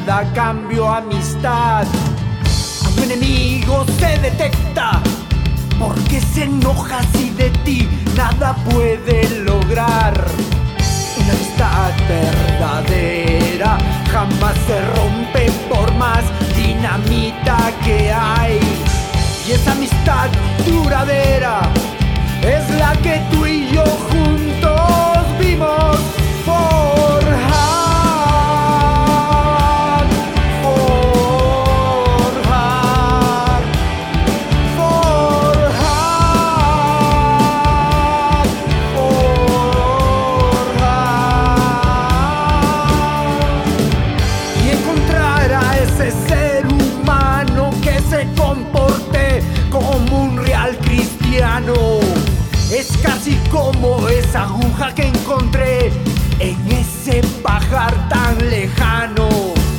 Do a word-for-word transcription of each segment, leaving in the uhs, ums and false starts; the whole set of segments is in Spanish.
nada a cambio amistad. Tu enemigo se detecta porque se enoja si de ti nada puede lograr. Una amistad verdadera jamás se rompe por más dinamita que hay. Y esa amistad duradera es la que tú y yo juntos vimos forjar. Es casi como esa aguja que encontré en ese pajar tan lejano.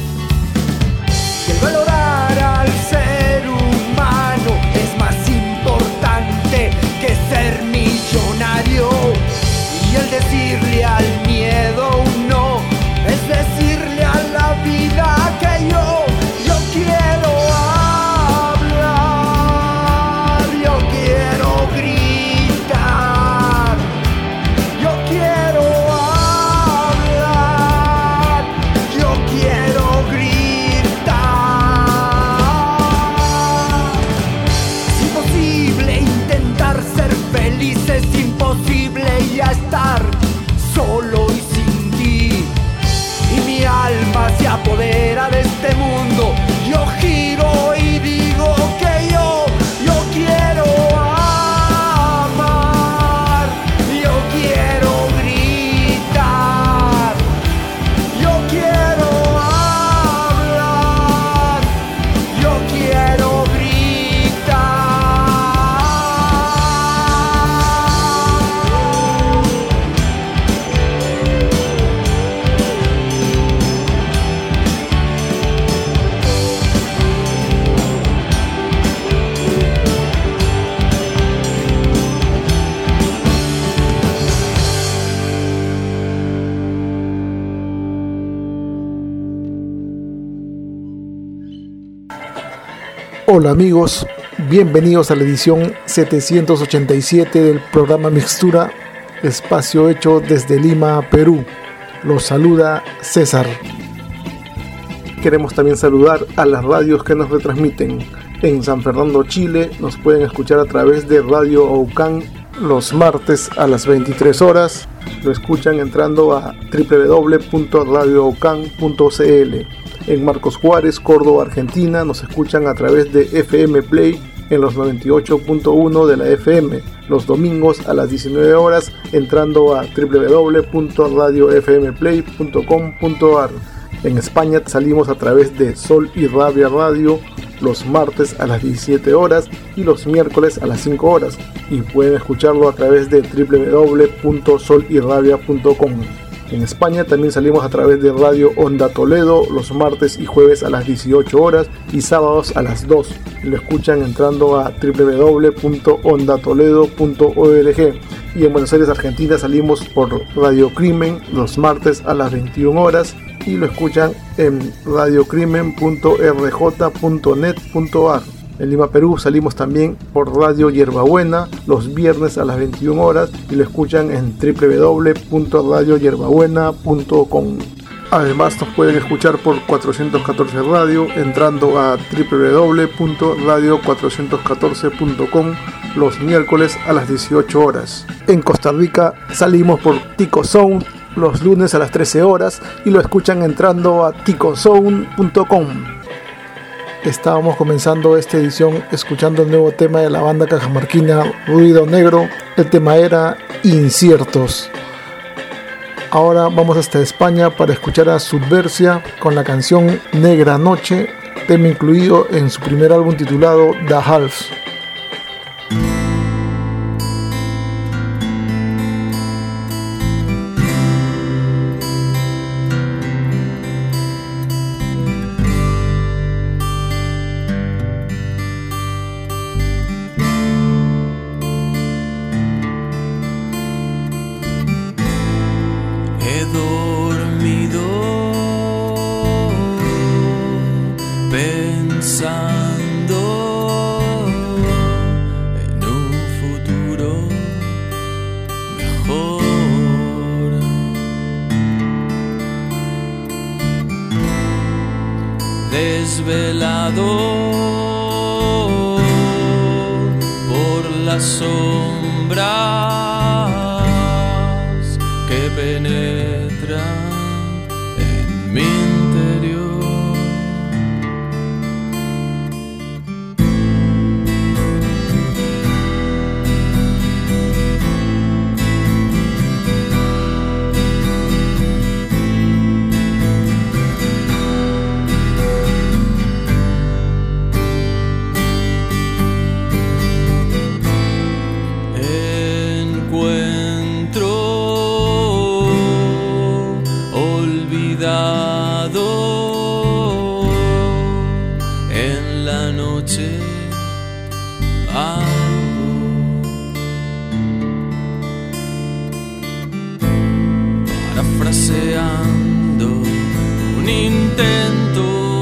Y el valorar al ser humano es más importante que ser millonario. Y el decirle al miedo un no es decirle a la vida que yo, yo quiero hablar, yo quiero gritar, yo quiero hablar, yo quiero gritar. Es imposible intentar ser feliz, es imposible ya estar solo y sin ti. Y mi alma se apodera de este mundo. Yo giro y digo que yo, yo quiero amar, yo quiero gritar, yo quiero hablar, yo quiero gritar. Hola amigos, bienvenidos a la edición setecientos ochenta y siete del programa Mixtura, espacio hecho desde Lima, Perú. Los saluda César. Queremos también saludar a las radios que nos retransmiten. En San Fernando, Chile, nos pueden escuchar a través de Radio Oucan los martes a las veintitrés horas. Lo escuchan entrando a doble u doble u doble u punto radio oucan punto c l. En Marcos Juárez, Córdoba, Argentina, nos escuchan a través de F M Play en los noventa y ocho punto uno de la F M, los domingos a las diecinueve horas, entrando a doble u doble u doble u punto radio f m play punto com punto a r. En España salimos a través de Sol y Rabia Radio los martes a las diecisiete horas y los miércoles a las cinco horas, y pueden escucharlo a través de doble u doble u doble u punto sol y rabia punto com. En España también salimos a través de Radio Onda Toledo los martes y jueves a las dieciocho horas y sábados a las dos. Lo escuchan entrando a doble u doble u doble u punto onda toledo punto org. Y en Buenos Aires, Argentina, salimos por Radio Crimen los martes a las veintiuna horas y lo escuchan en radio crimen punto r j punto net punto a r. En Lima, Perú, salimos también por Radio Hierbabuena los viernes a las veintiuna horas y lo escuchan en doble u doble u doble u punto radio hierbabuena punto com. Además nos pueden escuchar por cuatrocientos catorce Radio entrando a doble u doble u doble u punto radio cuatrocientos catorce punto com los miércoles a las dieciocho horas. En Costa Rica salimos por Tico Sound los lunes a las trece horas y lo escuchan entrando a tico sound punto com. Estábamos comenzando esta edición escuchando el nuevo tema de la banda cajamarquina Ruido Negro. El tema era Inciertos. Ahora vamos hasta España para escuchar a Subversia con la canción Negra Noche, tema incluido en su primer álbum titulado The Halves. He dormido desvelado por las sombras que penetran en mi interior. En la noche algo parafraseando un intento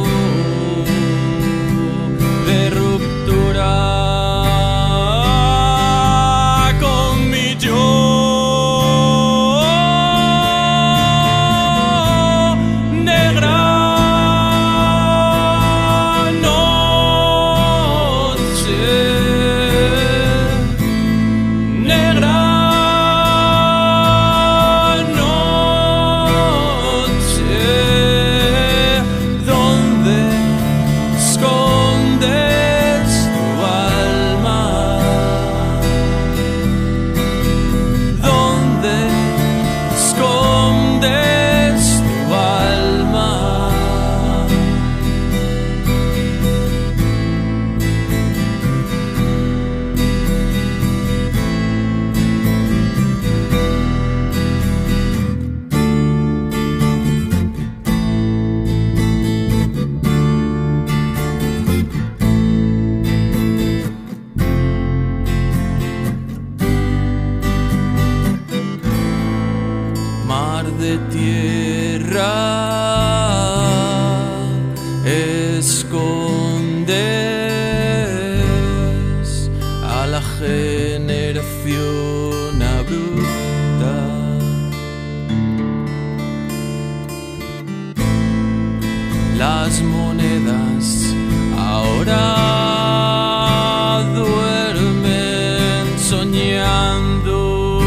de ruptura con mi yo. De tierra escondes a la generación abrupta. Las monedas ahora duermen soñando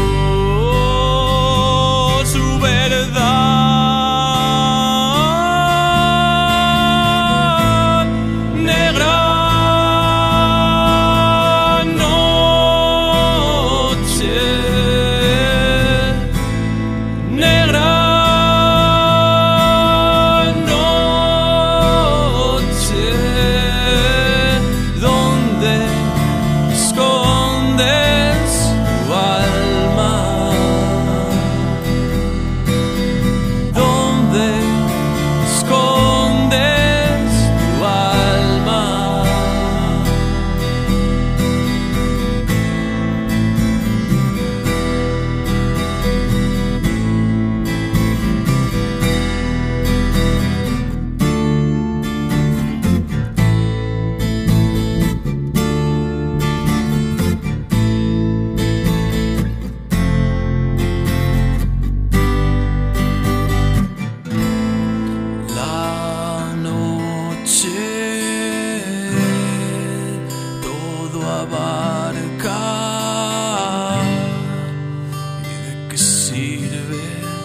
abarcar. ¿Y de qué sirve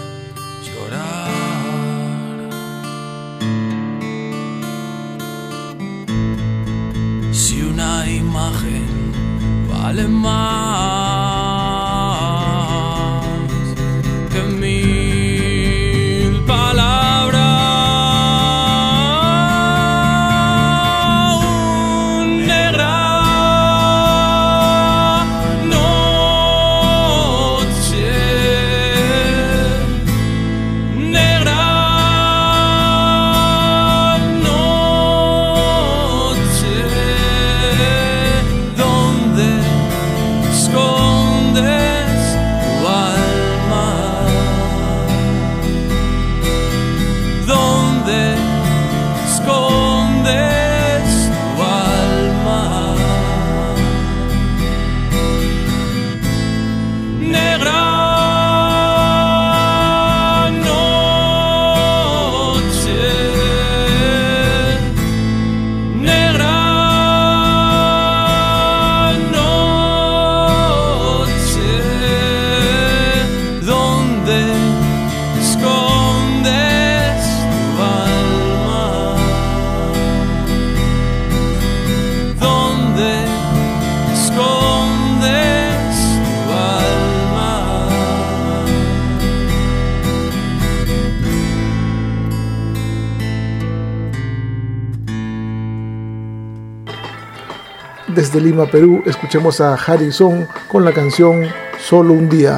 llorar? Si una imagen vale más que mil palabras. Desde Lima, Perú, escuchemos a Harrison con la canción Solo un día.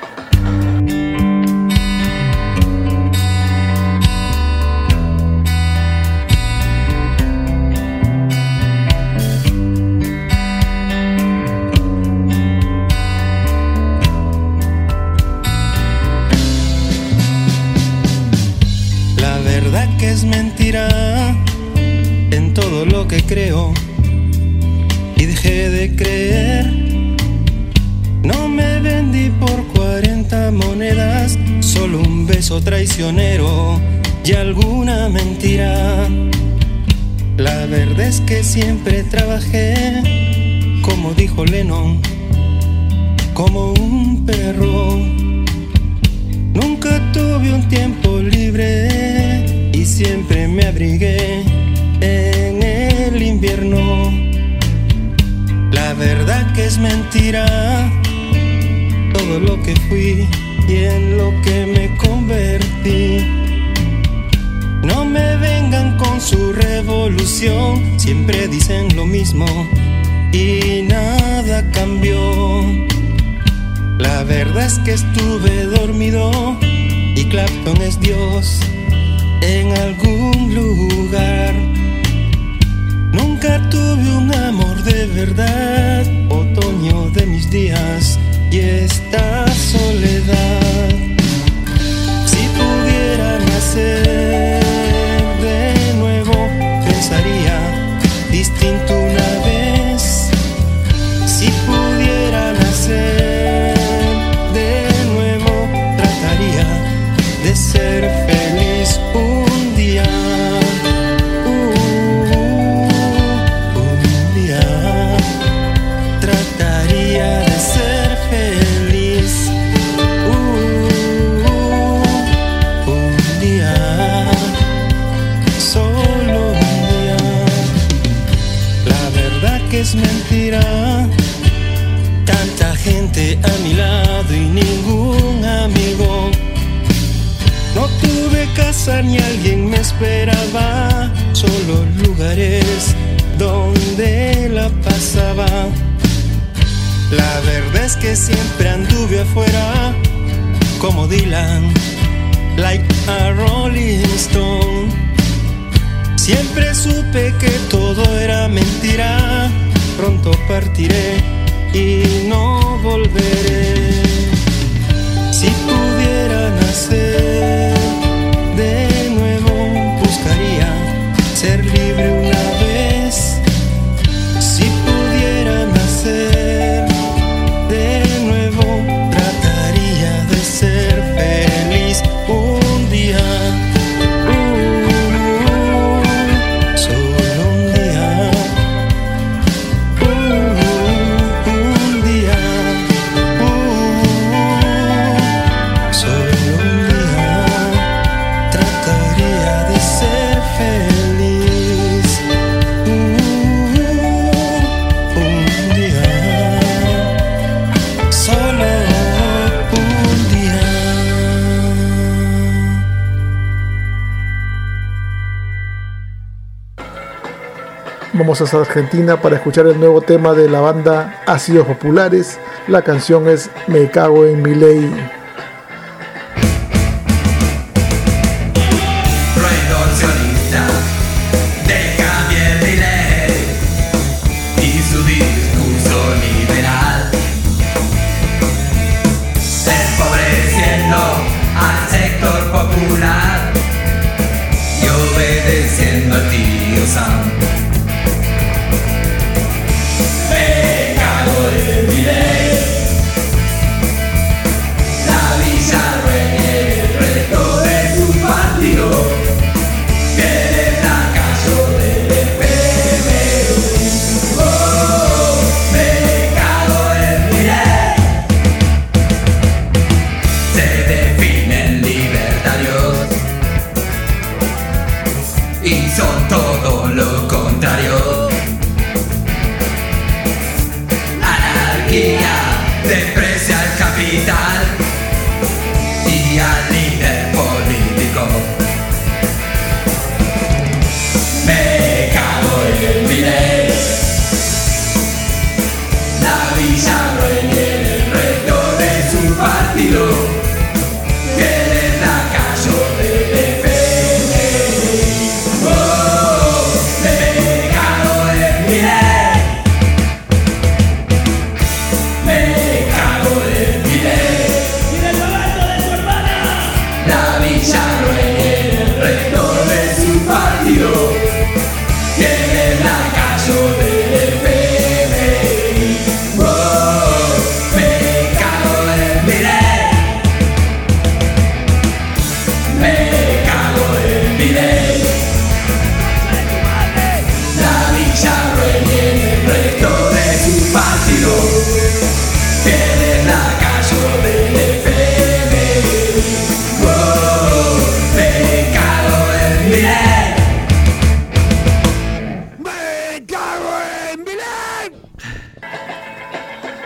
La verdad que es mentira en todo lo que creo. Y dejé de creer. No me vendí por cuarenta monedas, solo un beso traicionero y alguna mentira. La verdad es que siempre trabajé, como dijo Lennon, como un perro. Nunca tuve un tiempo libre y siempre me abrigué en el invierno. La verdad que es mentira todo lo que fui y en lo que me convertí. No me vengan con su revolución, siempre dicen lo mismo y nada cambió. La verdad es que estuve dormido y Clapton es Dios en algún lugar. Nunca tuve un amor de verdad, otoño de mis días y esta soledad. Si pudiera nacer de nuevo, pensaría distinto una vez. Si pudiera nacer de nuevo, trataría de ser feliz un día. Es mentira, tanta gente a mi lado y ningún amigo. No tuve casa ni alguien me esperaba, solo lugares donde la pasaba. La verdad es que siempre anduve afuera, como Dylan, like a Rolling Stone. Siempre supe que todo era mentira, pronto partiré y no volveré. Si pudiera nacer de nuevo, buscaría ser libre una vez. Si pudiera nacer de nuevo, trataría de ser feliz un día. Vamos hasta Argentina para escuchar el nuevo tema de la banda Ácidos Populares. La canción es Me cago en mi ley.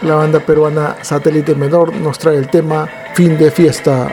La banda peruana Satélite Menor nos trae el tema Fin de Fiesta.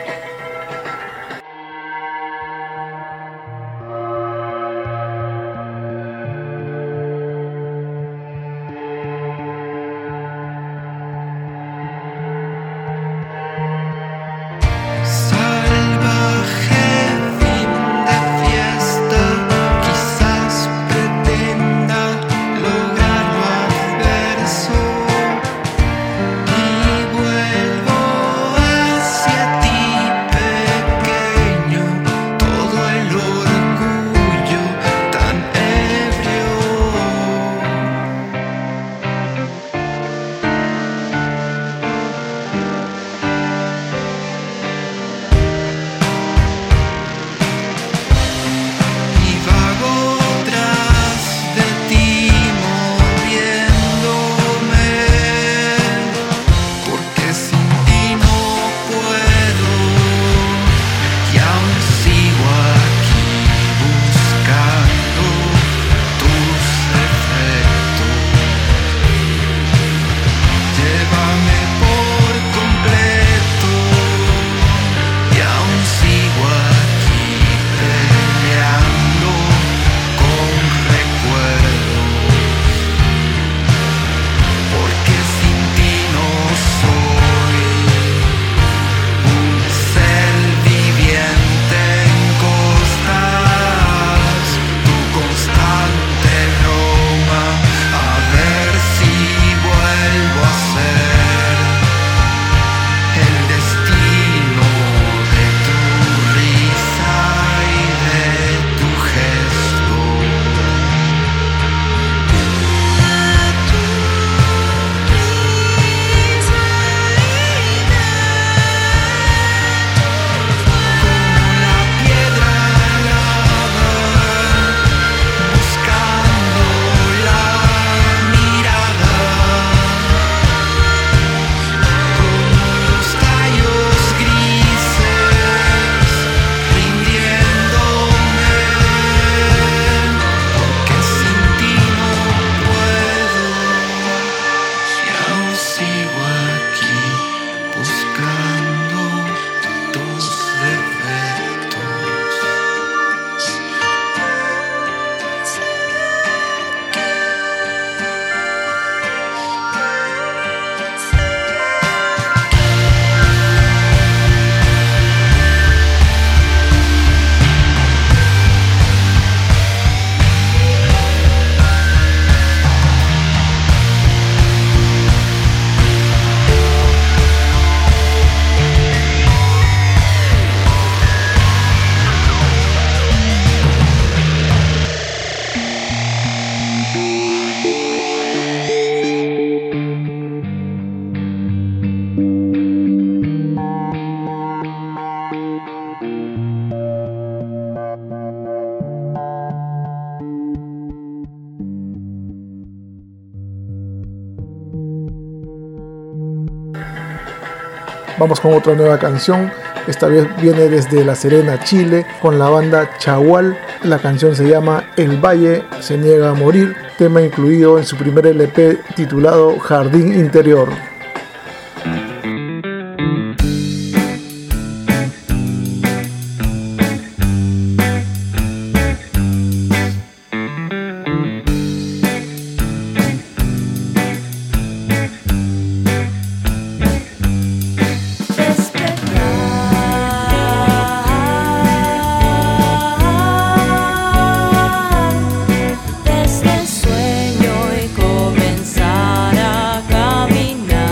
Vamos con otra nueva canción. Esta vez viene desde La Serena, Chile, con la banda Chagual. La canción se llama El Valle se niega a morir, tema incluido en su primer L P titulado Jardín Interior. Desde el sueño y comenzar a caminar.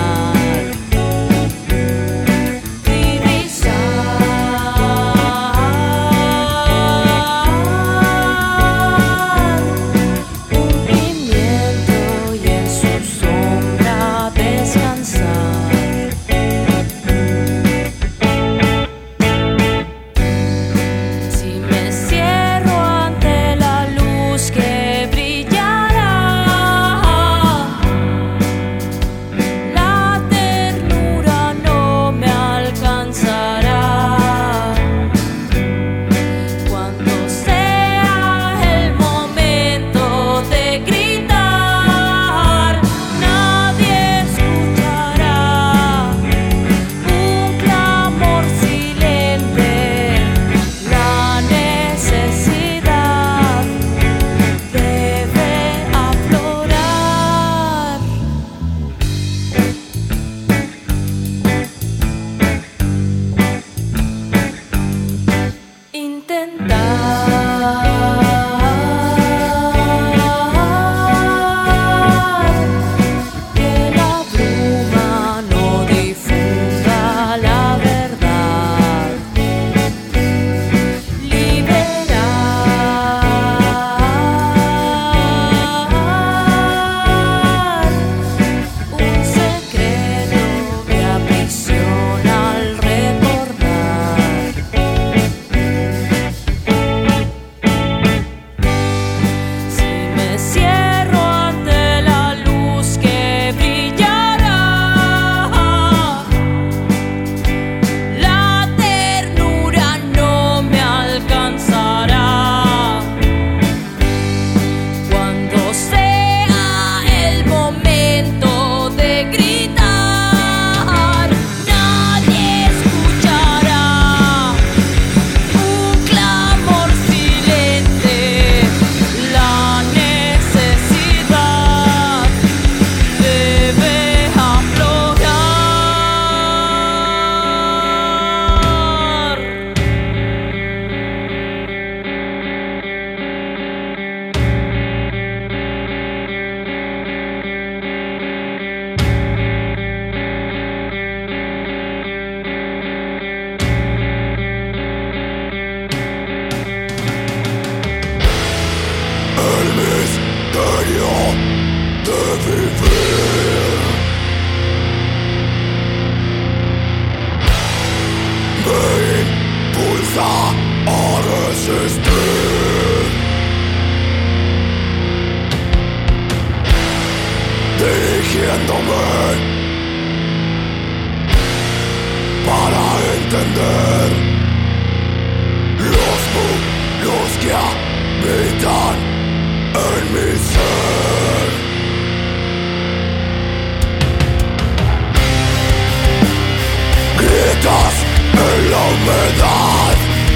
dirigiéndome para entender los mundos que habitan en mi ser. Gritas en la humedad,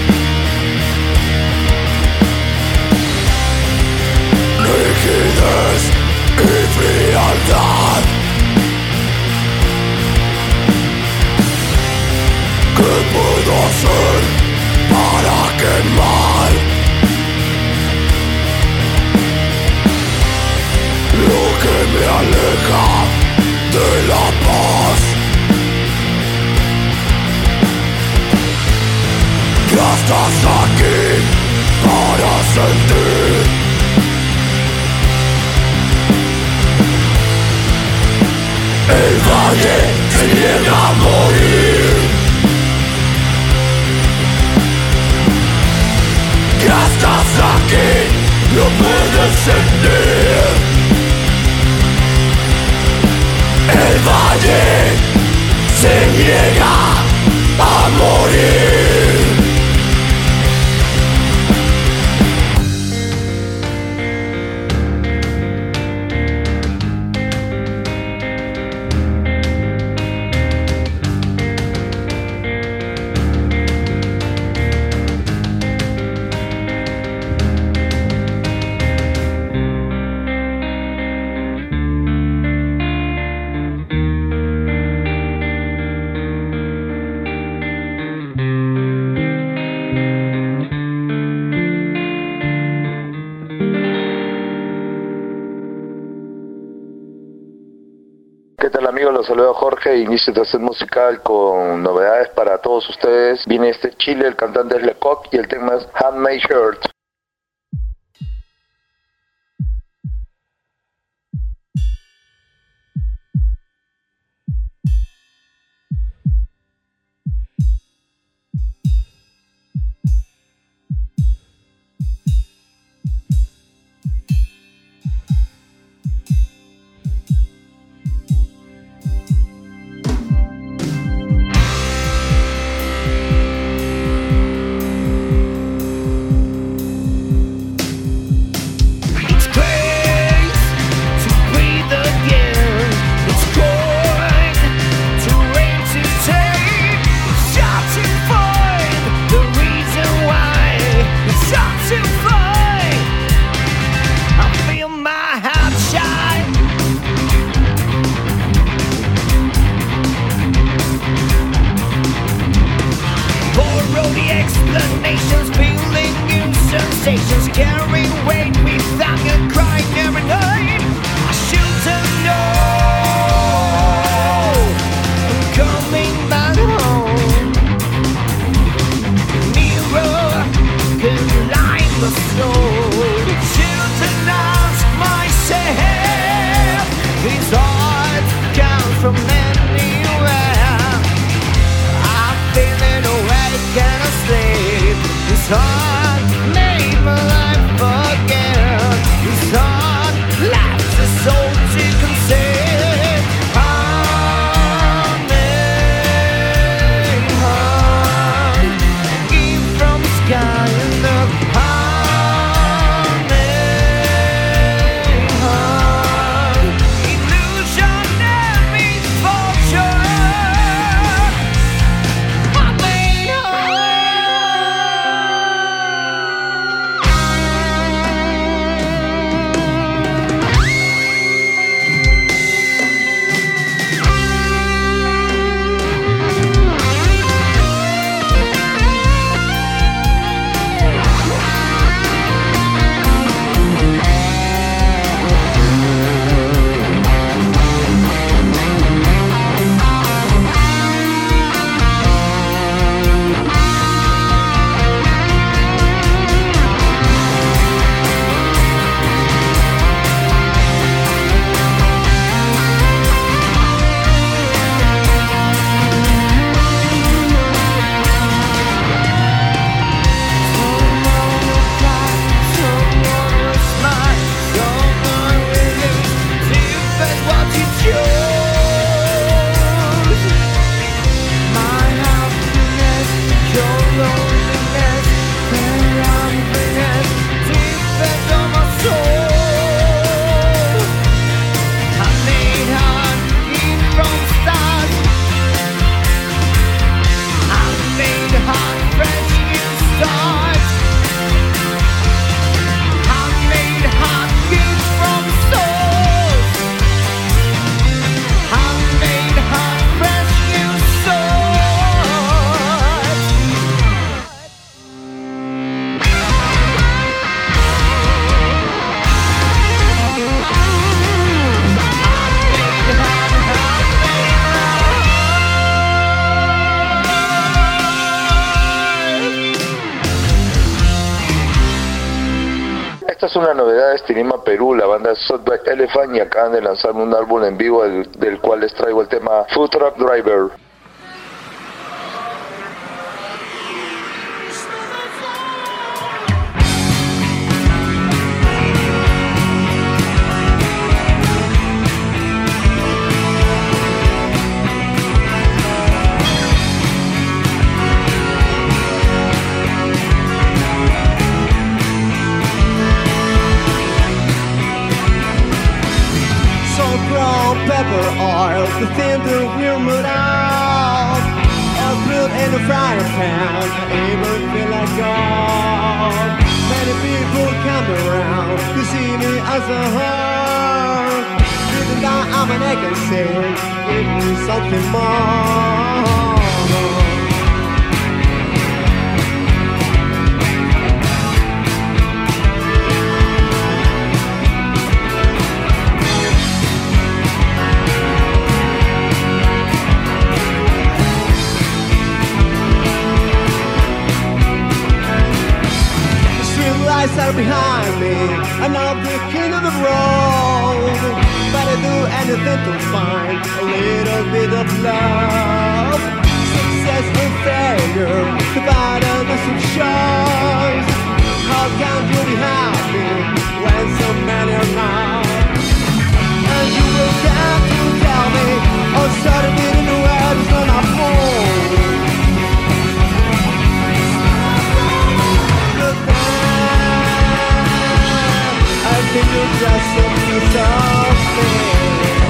rigidez y frialdad. ¿Qué puedo hacer para quemar lo que me aleja de la paz? Ya estás aquí para sentir el valle se niega a morir. Ya estás aquí, lo puedes sentir. El valle se niega a morir. ¿Qué tal, amigos? Los saluda Jorge, inicio de set musical con novedades para todos ustedes. Viene este Chile, el cantante es Lecoq y el tema es Handmade Shirt. Esta es una novedad de Estilima Perú, la banda Softback Elephant, y acaban de lanzar un álbum en vivo del, del cual les traigo el tema Food Truck Driver. Pepper oil, the thin to humid out. I'll put in the frying pan, it would feel like gold. Many people come around to see me as a whore. Even though I'm an egg and say, give me something more. Are behind me, and I'm the king of the road. But I do anything to find a little bit of love. Success and failure, the balance of choice. How can you be happy when so many are not? And you will come to tell me, oh, sorry, didn't know where it's on our phone. Can you just a piece of me?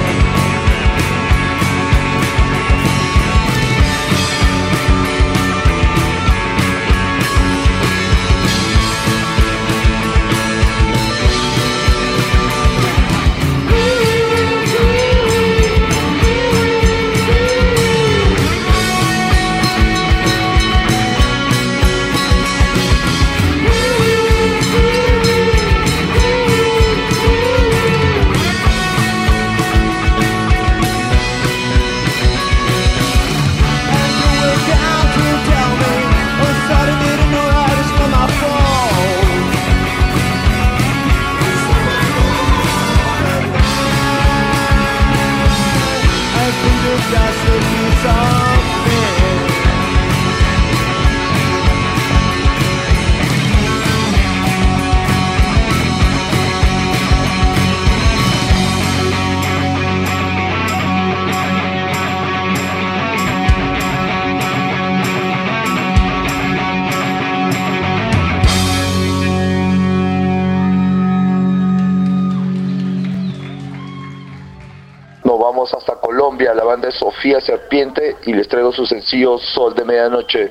Hasta Colombia, la banda es Sofía Serpiente y les traigo su sencillo Sol de Medianoche.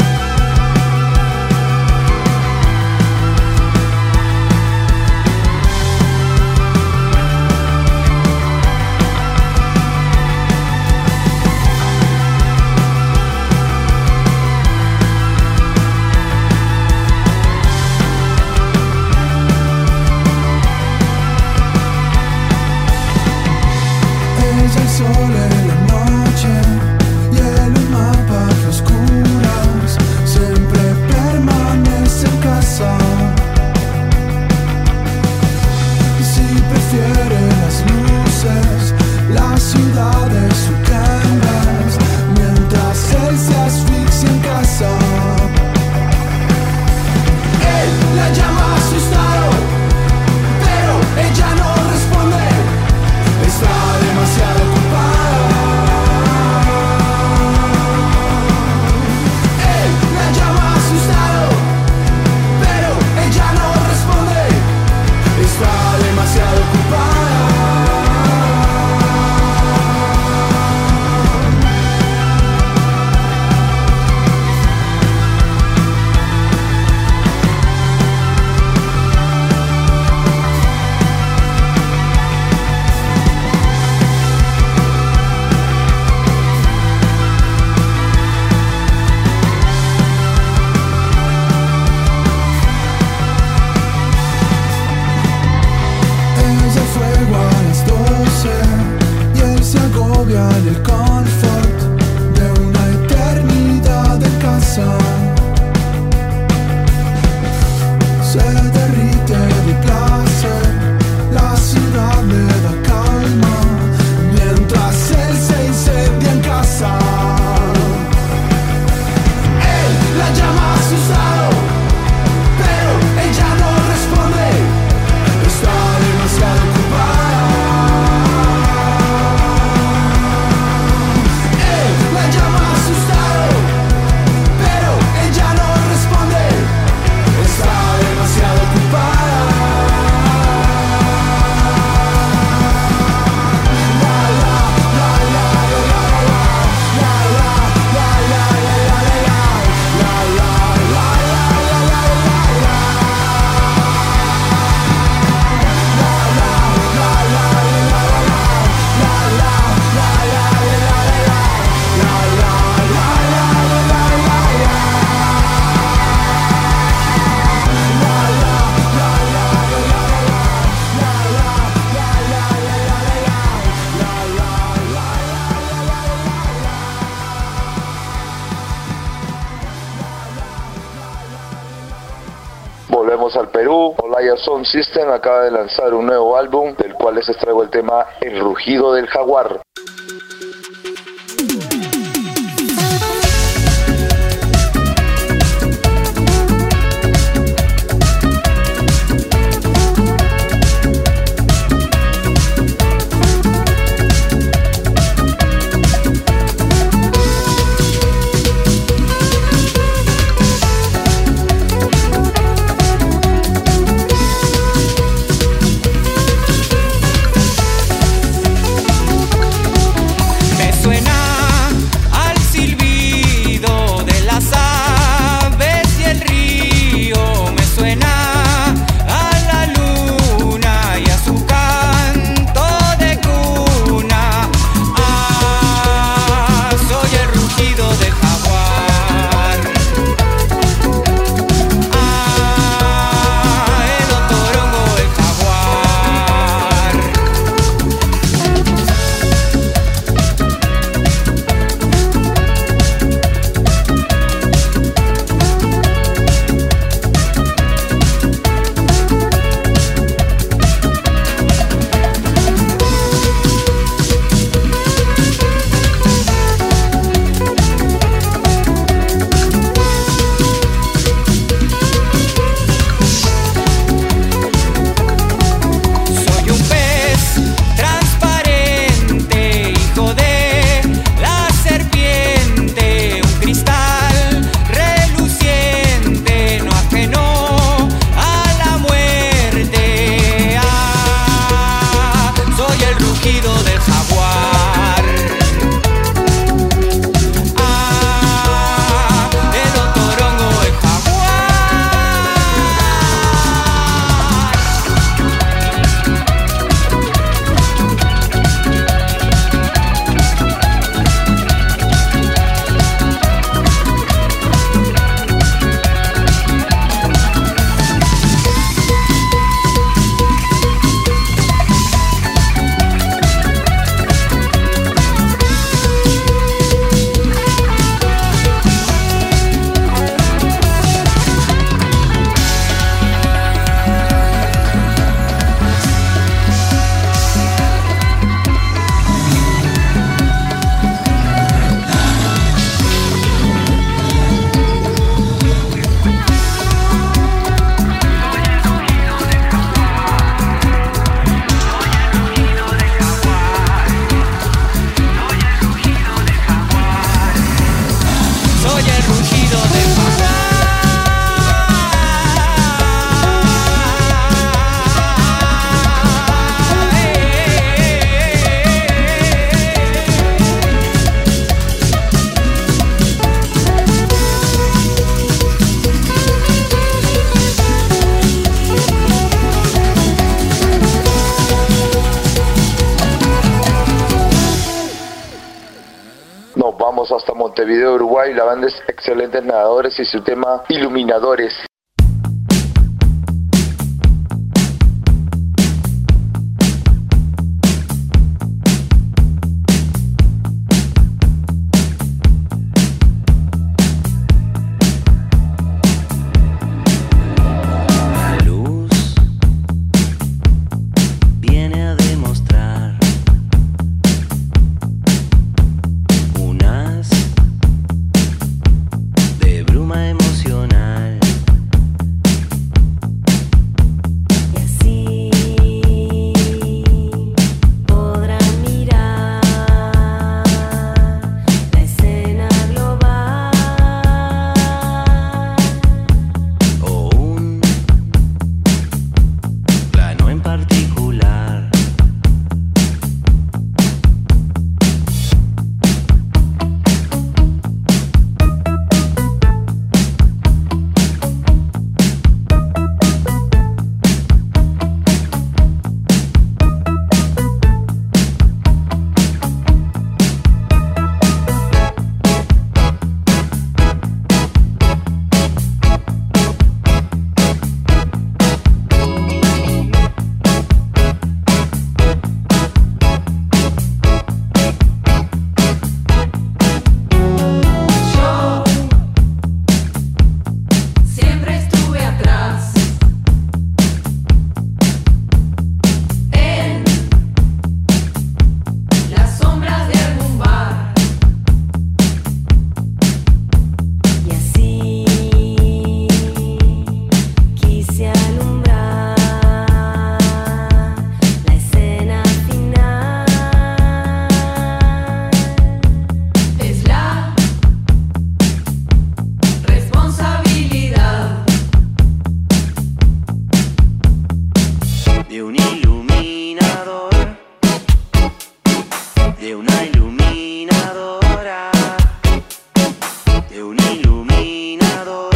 Sol en la noche y en un mapa que oscuras siempre permanece en casa. Y si prefiere las luces, la ciudad es su canvas, mientras él se asfixia en casa. Él la llama asustado, pero ella no responde. Está demasiado ocupada. Él la llama asustado, pero ella no responde. Está demasiado ocupada. En el confort de una eternidad de casa, se derrite de plata. Vamos al Perú. Olaya Sound System acaba de lanzar un nuevo álbum, del cual les extraigo el tema El Rugido del Jaguar. Hasta Montevideo, Uruguay. La banda es Excelentes Nadadores y su tema Iluminadores. De bruma emocional de una iluminadora, de un iluminador,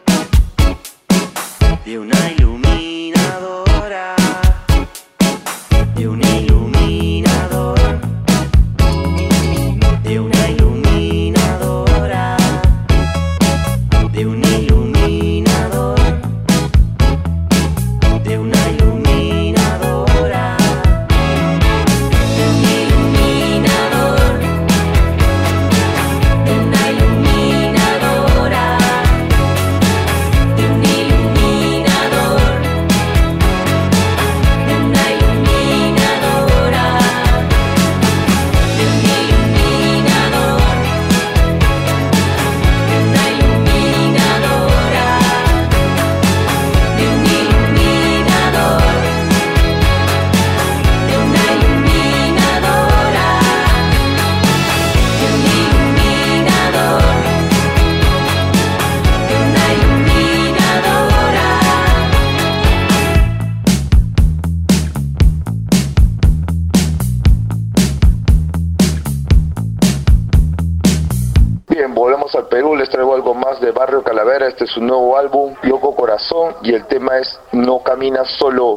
de una iluminadora, de un iluminador, de una iluminadora, de un iluminador, de una iluminadora, de un iluminador, de una iluminadora, de un iluminador, de una iluminadora, de un iluminador, de una iluminadora, de un iluminador, de una iluminadora, de un iluminador, de una iluminadora. Bien, volvemos al Perú, les traigo algo más de Barrio Calavera. Este es su nuevo álbum, Loco Corazón, y el tema es No Caminas Solo.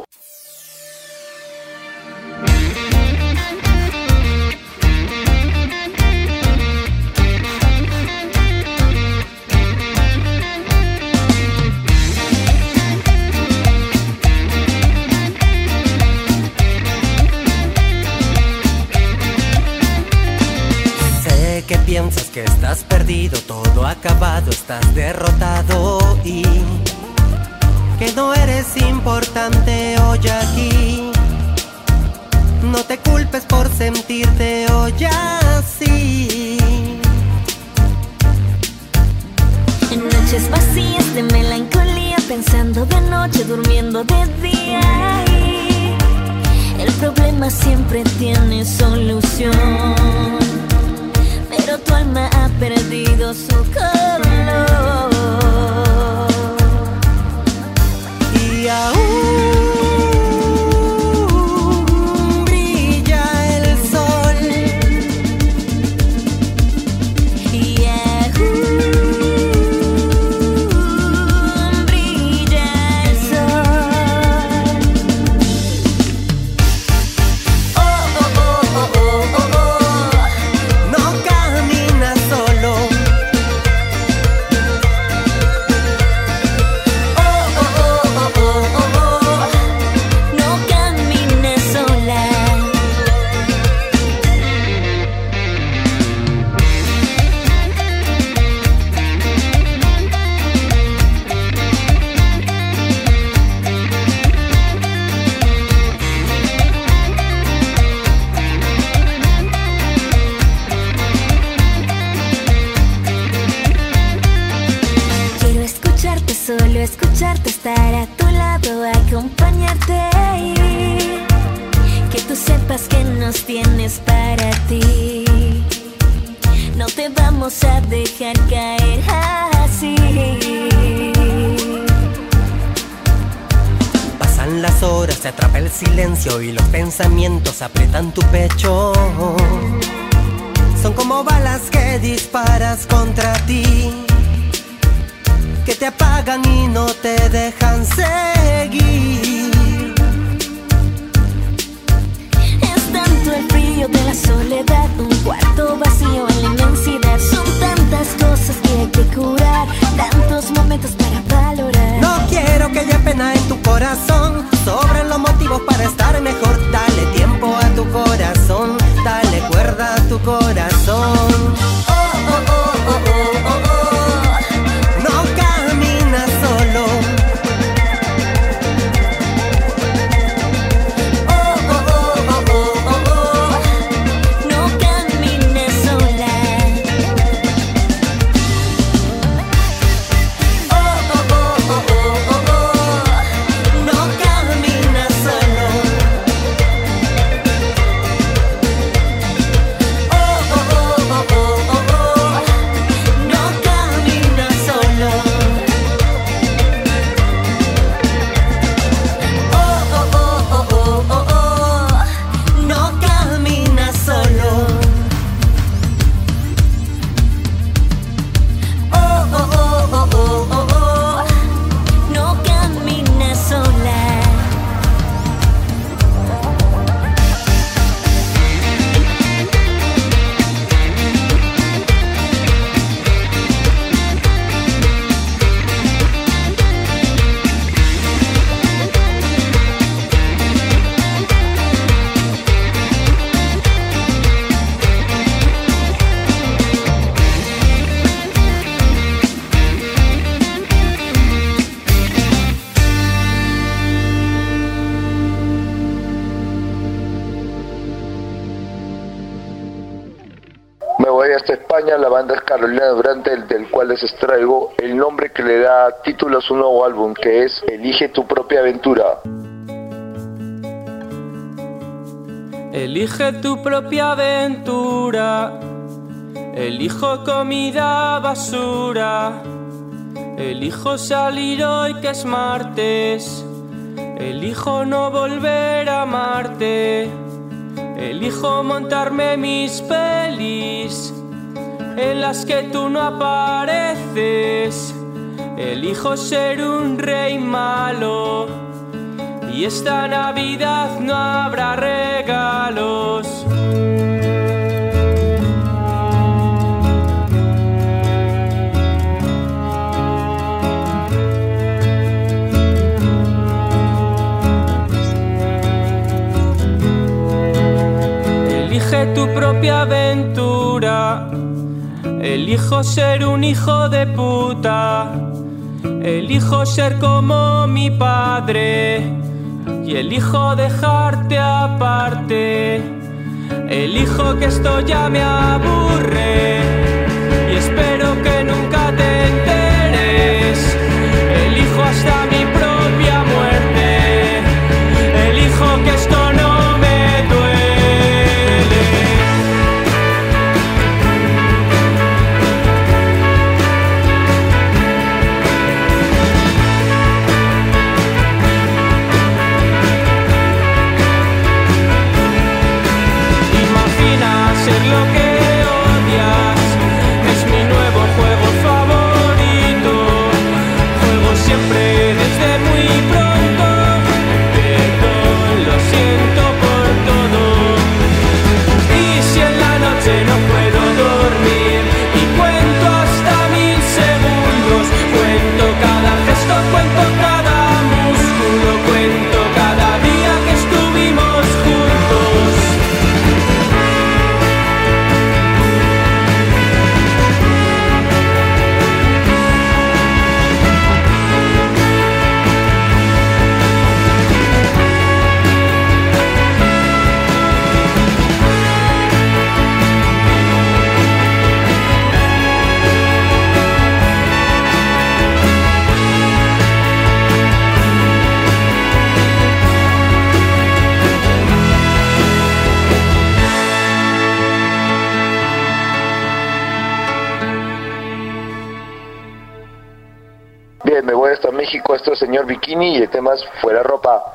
Sé que piensas que estás perdido, todo acabado, estás derrotado y que no eres importante hoy aquí. No te culpes por sentirte hoy así. En noches vacías de melancolía, pensando de noche, durmiendo de día. Y el problema siempre tiene solución, pero tu alma ha perdido su color. Y aún brilla el sol. Y aún brilla el sol. Oh, oh, oh, oh, oh, oh, oh. No caminas solo. Oh, oh, oh, oh, oh, oh, oh. No camines sola. Quiero escucharte, solo escucharte, estar a tu lado, acompañarte y que tú sepas que nos tienes para ti. No te vamos a dejar caer así. Pasan las horas, se atrapa el silencio y los pensamientos aprietan tu pecho. Son como balas que disparas contra ti, que te apagan y no te dejan seguir. Es tanto el frío de la soledad, un cuarto vacío en la inmensidad. Son tantas cosas que hay que curar, tantos momentos para valorar. No quiero que haya pena en tu corazón, sobran los motivos para estar mejor. Dale tiempo a tu corazón, dale cuerda a tu corazón. Oh, oh, oh, oh, oh, oh, oh. No caminas solo. Oh, oh, oh, oh, oh, oh, oh. No camines sola. Oh, oh, oh, oh, oh, oh, oh. No caminas solo. Oh, oh, oh, oh, oh, oh. Me voy hasta España, la banda es Carolina Durante, del, del cual les extraigo el nombre que le da título a su nuevo álbum, que es Elige tu propia aventura. Elige tu propia aventura, elijo comida basura, elijo salir hoy que es martes, elijo no volver a amarte, elijo montarme mis pelis en las que tú no apareces, elijo ser un rey malo y esta Navidad no habrá regalos. Elige tu propia aventura, elijo ser un hijo de puta, elijo ser como mi padre y elijo dejarte aparte, elijo que esto ya me aburre y espero que nunca te enteres, elijo hasta mi propia muerte, elijo que esto no me duele. Ser lo que odias es mi nuevo juego favorito. Juego siempre desde muy pronto. Perdón, lo siento por todo. Y si en la noche no puedo dormir y cuento hasta mil segundos, cuento cada gesto, cuento cada músculo, cuento cada día que estuvimos juntos. Bien, me voy hasta México, esto es Señor Bikini y el tema es Fuera Ropa.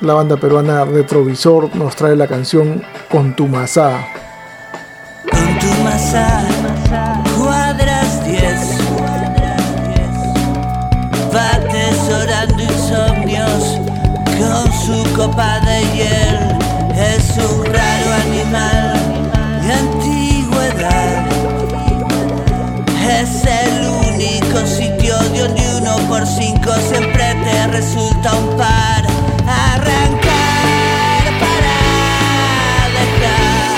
La banda peruana Retrovisor nos trae la canción Contumazá. Contumazá, cuadras diez, va atesorando insomnios con su copa de hiel. Es un raro animal de antigüedad. Es el único sitio donde uno por cinco siempre te resulta un par. Arrancar para dejar.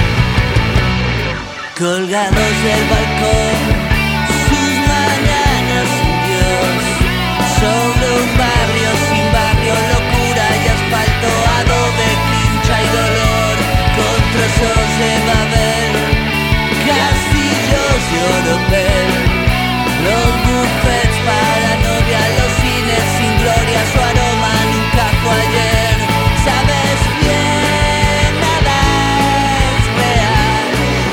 Colgados del balcón, sus mañanas sin Dios. Sobre un barrio sin barrio, locura y asfalto, adobe, quincha y dolor. Con trozos de Babel, castillos de oropel. Los buffets para novia, los cines sin gloria, su aroma nunca fue ayer. Sabes bien, nada es real.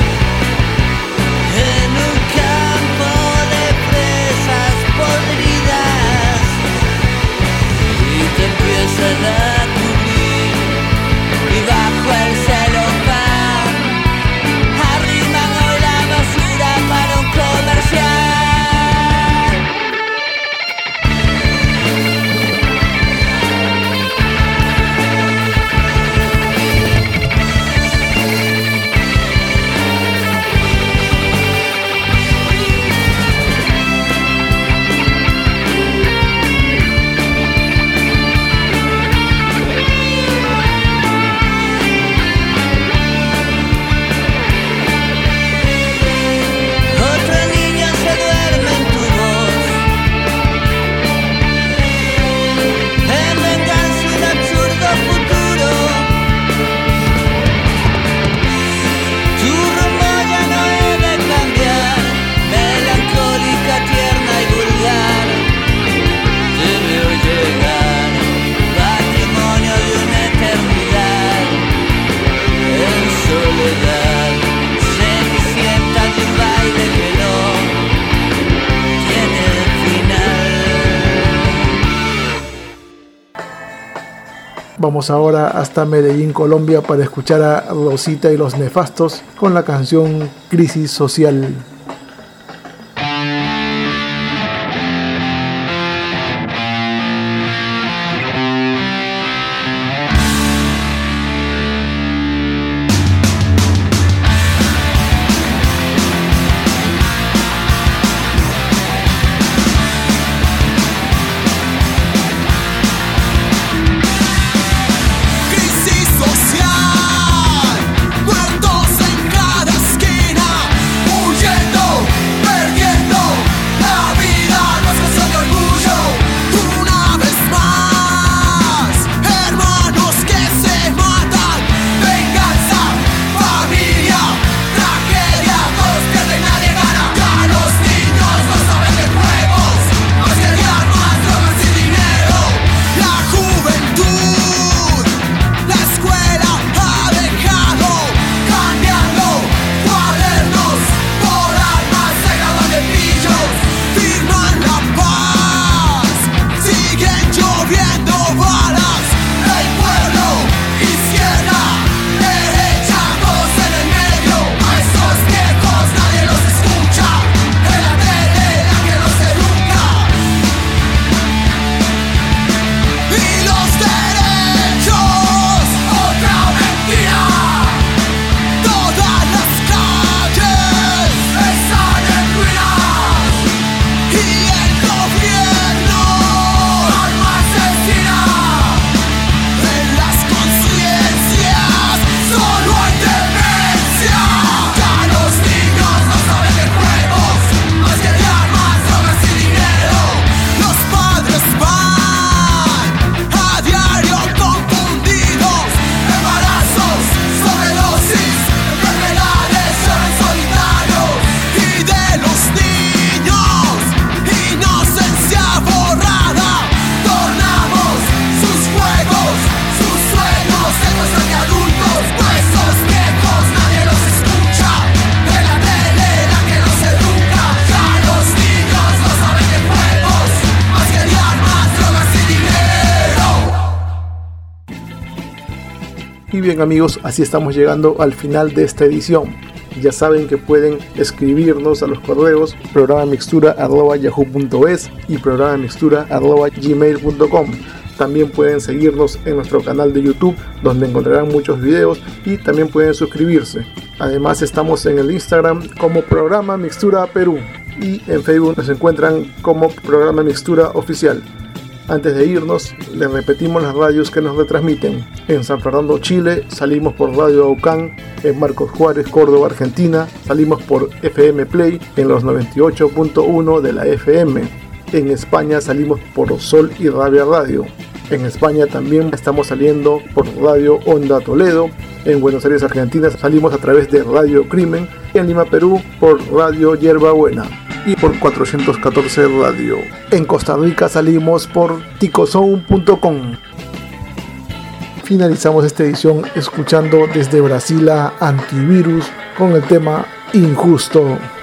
En un campo de fresas podridas y te empiezan a cubrir y bajo el celofán arriman hoy la basura para un comercial. Vamos ahora hasta Medellín, Colombia, para escuchar a Rosita y los Nefastos con la canción Crisis Social. Social, muertos en cada esquina, huyen Y bien amigos, así estamos llegando al final de esta edición. Ya saben que pueden escribirnos a los correos programa mixtura arroba yahoo punto es y programa mixtura arroba gmail punto com. También pueden seguirnos en nuestro canal de YouTube, donde encontrarán muchos videos, y también pueden suscribirse. Además estamos en el Instagram como Programa Mixtura Perú y en Facebook nos encuentran como Programa Mixtura Oficial. Antes de irnos, les repetimos las radios que nos retransmiten. En San Fernando, Chile, salimos por Radio Aucán. En Marcos Juárez, Córdoba, Argentina, salimos por F M Play en los noventa y ocho punto uno de la F M. En España salimos por Sol y Rabia Radio. En España también estamos saliendo por Radio Onda Toledo. En Buenos Aires, Argentina, salimos a través de Radio Crimen. En Lima, Perú, por Radio Yerba Buena y por cuatrocientos catorce Radio. En Costa Rica salimos por ticozone punto com. Finalizamos esta edición escuchando desde Brasil a Antivirus con el tema Injusto.